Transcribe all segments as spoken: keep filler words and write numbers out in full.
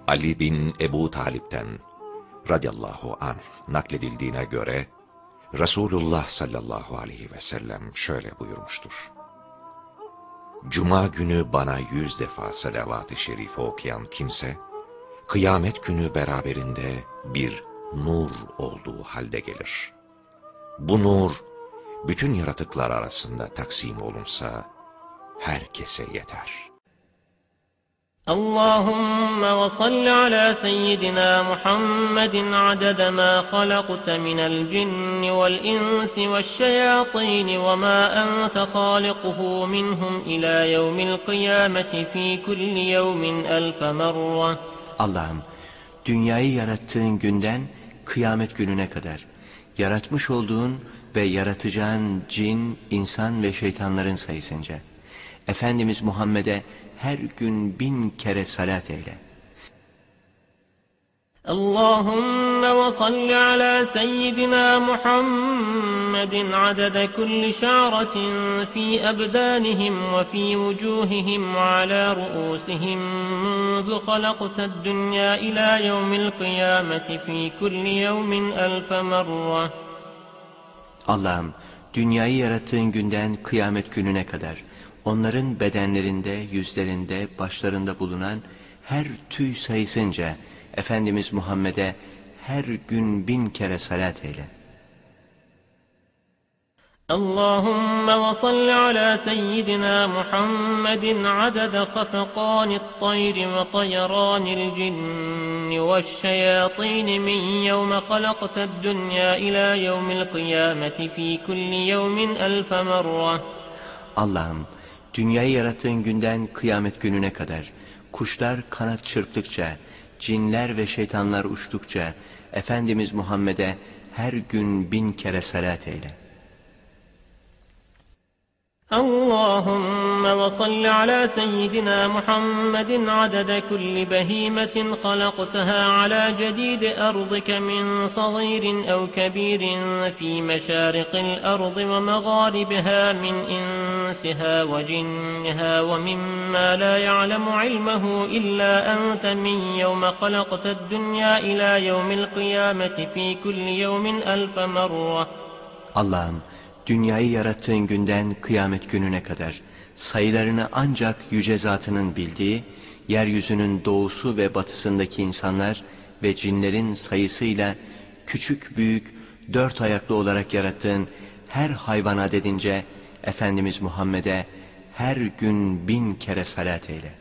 Ali bin Ebu Talip'ten radıyallahu anh nakledildiğine göre Resulullah sallallahu aleyhi ve sellem şöyle buyurmuştur: Cuma günü bana yüz defa salavat-ı şerife okuyan kimse, kıyamet günü beraberinde bir nur olduğu halde gelir. Bu nur, bütün yaratıklar arasında taksim olunsa, herkese yeter. Allahümme ve salli ala seyyidina Muhammedin adede ma halakte minel cinni vel insi ve şeyatini ve ma ente halikuhu minhum ila yevmil kıyameti fi kulli yevmin elfe merre. Allah'ım, dünyayı yarattığın günden kıyamet gününe kadar yaratmış olduğun ve yaratacağın cin, insan ve şeytanların sayısınca Efendimiz Muhammed'e her gün bin kere salat eyle. Allahümme ve salli ala seyyidina Muhammedin adede kulli şa'ratin fi ebdanihim ve fi vucuhihim ve ala ru'usihim munzu halakted dünya ila yevmil kıyameti fi kulli yevmin elfe merre. Allah'ım, dünyayı yarattığın günden kıyamet gününe kadar onların bedenlerinde, yüzlerinde, başlarında bulunan her tüy sayısınca Efendimiz Muhammed'e her gün bin kere salat eyle. Allahümme ve salli ala seyyidina Muhammedin adede khafeqanit tayri ve tayranil cinni ve şeyatini min yevme halakted dünya ila yevmil kıyameti fi kulli yevmin elfe merre. Allah'ım, dünyayı yarattığın günden kıyamet gününe kadar kuşlar kanat çırptıkça, cinler ve şeytanlar uçtukça Efendimiz Muhammed'e her gün bin kere salat eyle. Allahümme ve salli ala seyyidina Muhammedin adede kulli behimetin halaktaha ala cedidi ardike min sagirin ev kebirin fi meşariqil ardı ve megaribiha min insiha ve cinniha ve mimma la ya'lemu ilmehu illa ente min yevme halakted dünya ila yevmil kıyameti fi kulli yevmin elfe merre. Allah'ım, dünyayı yarattığın günden kıyamet gününe kadar sayılarını ancak yüce zatının bildiği, yeryüzünün doğusu ve batısındaki insanlar ve cinlerin sayısıyla küçük büyük dört ayaklı olarak yarattığın her hayvan adedince Efendimiz Muhammed'e her gün bin kere salat eyle.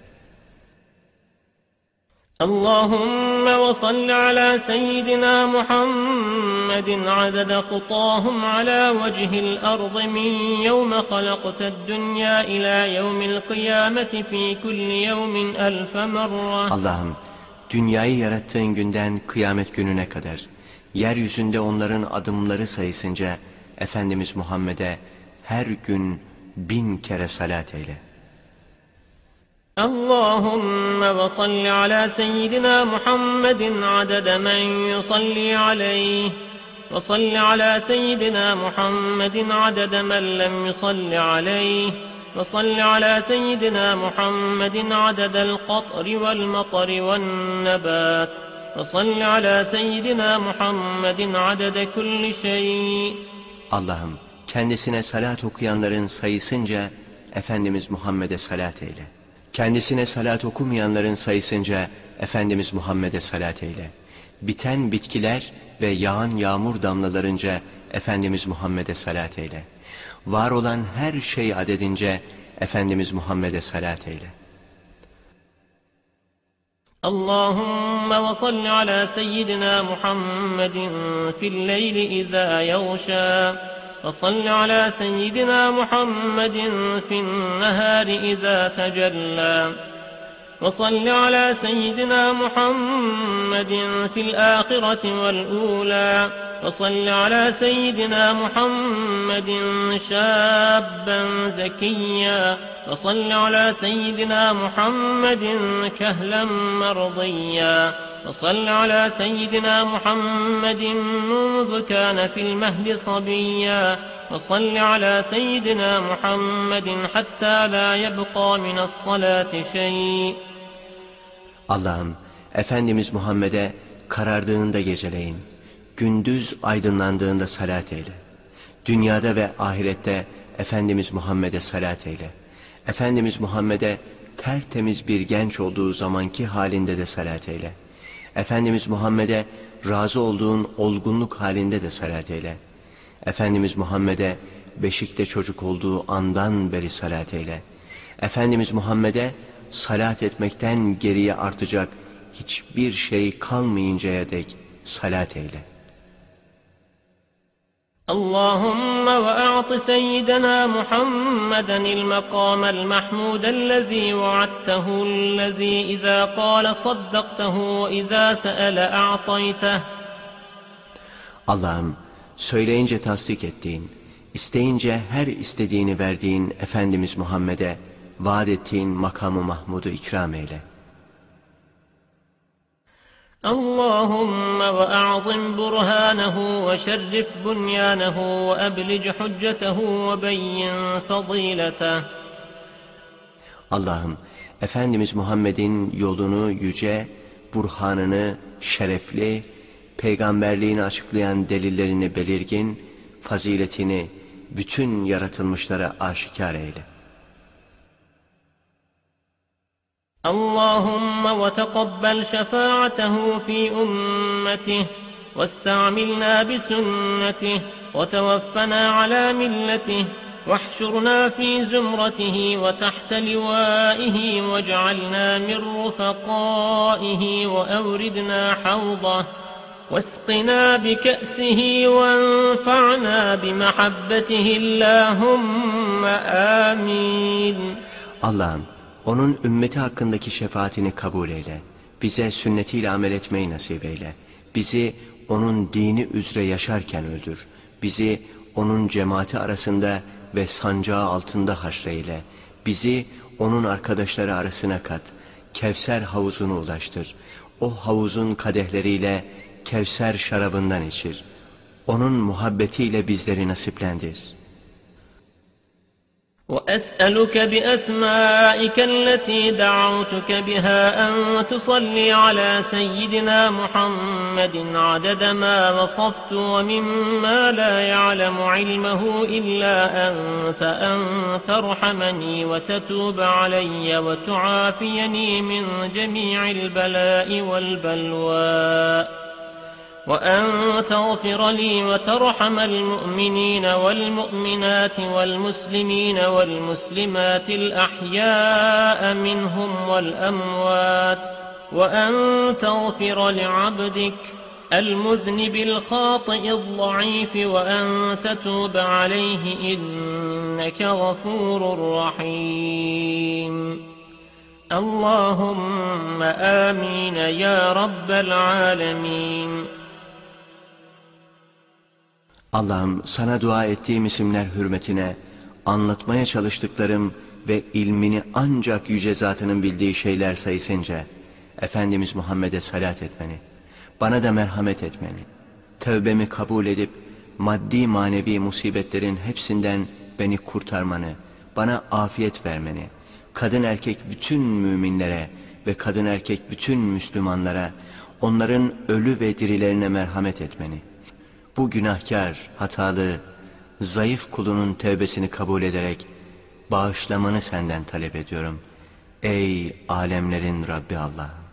Allahümme ve salli ala seyyidina Muhammedin adede khutahum ala vecihil ardı min yevme halakted dünya ila yevmil kıyameti fi kulli yevmin elfe merre. Allah'ım, dünyayı yarattığın günden kıyamet gününe kadar yeryüzünde onların adımları sayısınca Efendimiz Muhammed'e her gün bin kere salat eyle. Allahümme ve salli ala seyyidina Muhammedin adede men yusalli aleyh ve salli ala seyyidina Muhammedin adede men lem yusalli aleyh ve salli ala seyyidina Muhammedin adedel qatri vel matari vel nebat ve salli ala seyyidina Muhammedin adede kulli şey. Allah'ım, kendisine salat okuyanların sayısınca Efendimiz Muhammed'e salat eyle. Kendisine salat okumayanların sayısınca Efendimiz Muhammed'e salat eyle. Biten bitkiler ve yağan yağmur damlalarınca Efendimiz Muhammed'e salat eyle. Var olan her şey adedince Efendimiz Muhammed'e salat eyle. Allahümme ve salli ala seyyidina Muhammedin fil leyli izâ yağşâ. وصل على سيدنا محمد في النهار إذا تجلى وصل على سيدنا محمد في الآخرة والأولى وصل على سيدنا محمد شابا زكيا وصل على سيدنا محمد كهلا مرضيا وصل على سيدنا محمد منذ كان في المهد صبيا وصل على سيدنا محمد حتى لا يبقى من الصلاة شيء. Allah'ım, Efendimiz Muhammed'e karardığında geceleyin, gündüz aydınlandığında salat eyle. Dünyada ve ahirette Efendimiz Muhammed'e salat eyle. Efendimiz Muhammed'e tertemiz bir genç olduğu zamanki halinde de salat eyle. Efendimiz Muhammed'e razı olduğun olgunluk halinde de salat eyle. Efendimiz Muhammed'e beşikte çocuk olduğu andan beri salat eyle. Efendimiz Muhammed'e salat etmekten geriye artacak hiçbir şey kalmayıncaya dek salat eyle. اللهم وأعط سيدنا محمدا المقام المحمود الذي وعدته الذي إذا قال صدقته وإذا سأل أعطيته. Allah'ım, söyleyince tasdik ettiğin, isteyince her istediğini verdiğin Efendimiz Muhammed'e vaat ettiğin makamı Mahmud'u ikram eyle. اللهم وأعظم برهانه وشرف بنيانه وأبلج حجته وبين فضيلته. Allah'ım, Efendimiz Muhammed'in yolunu yüce, burhanını şerefli, peygamberliğini açıklayan delillerini belirgin, faziletini bütün yaratılmışlara aşikar eyle. اللهم وتقبل شفاعته في أمته واستعملنا بسنته وتوفنا على ملته واحشرنا في زمرته وتحت لوائه واجعلنا من رفقائه وأوردنا حوضه واسقنا بكأسه وانفعنا بمحبته اللهم آمين. Allah'ım, onun ümmeti hakkındaki şefaatini kabul eyle. Bize sünnetiyle amel etmeyi nasip eyle. Bizi onun dini üzere yaşarken öldür. Bizi onun cemaati arasında ve sancağı altında haşreyle. Bizi onun arkadaşları arasına kat. Kevser havuzunu ulaştır. O havuzun kadehleriyle Kevser şarabından içir. Onun muhabbetiyle bizleri nasiplendir. وأسألك بأسمائك التي دعوتك بها أن تصلي على سيدنا محمد عدد ما وصفت ومما لا يعلم علمه إلا أنت أن ترحمني وتتوب علي وتعافيني من جميع البلاء والبلواء وأن تغفر لي وترحم المؤمنين والمؤمنات والمسلمين والمسلمات الأحياء منهم والأموات وأن تغفر لعبدك المذنب الخاطئ الضعيف وأن تتوب عليه إنك غفور رحيم. اللهم آمين يا رب العالمين. Allah'ım, sana dua ettiğim isimler hürmetine anlatmaya çalıştıklarım ve ilmini ancak yüce zatının bildiği şeyler sayısınca Efendimiz Muhammed'e salat etmeni, bana da merhamet etmeni, tövbemi kabul edip maddi manevi musibetlerin hepsinden beni kurtarmanı, bana afiyet vermeni, kadın erkek bütün müminlere ve kadın erkek bütün Müslümanlara, onların ölü ve dirilerine merhamet etmeni, bu günahkar, hatalı, zayıf kulunun tevbesini kabul ederek bağışlamanı senden talep ediyorum. Ey alemlerin Rabbi Allah!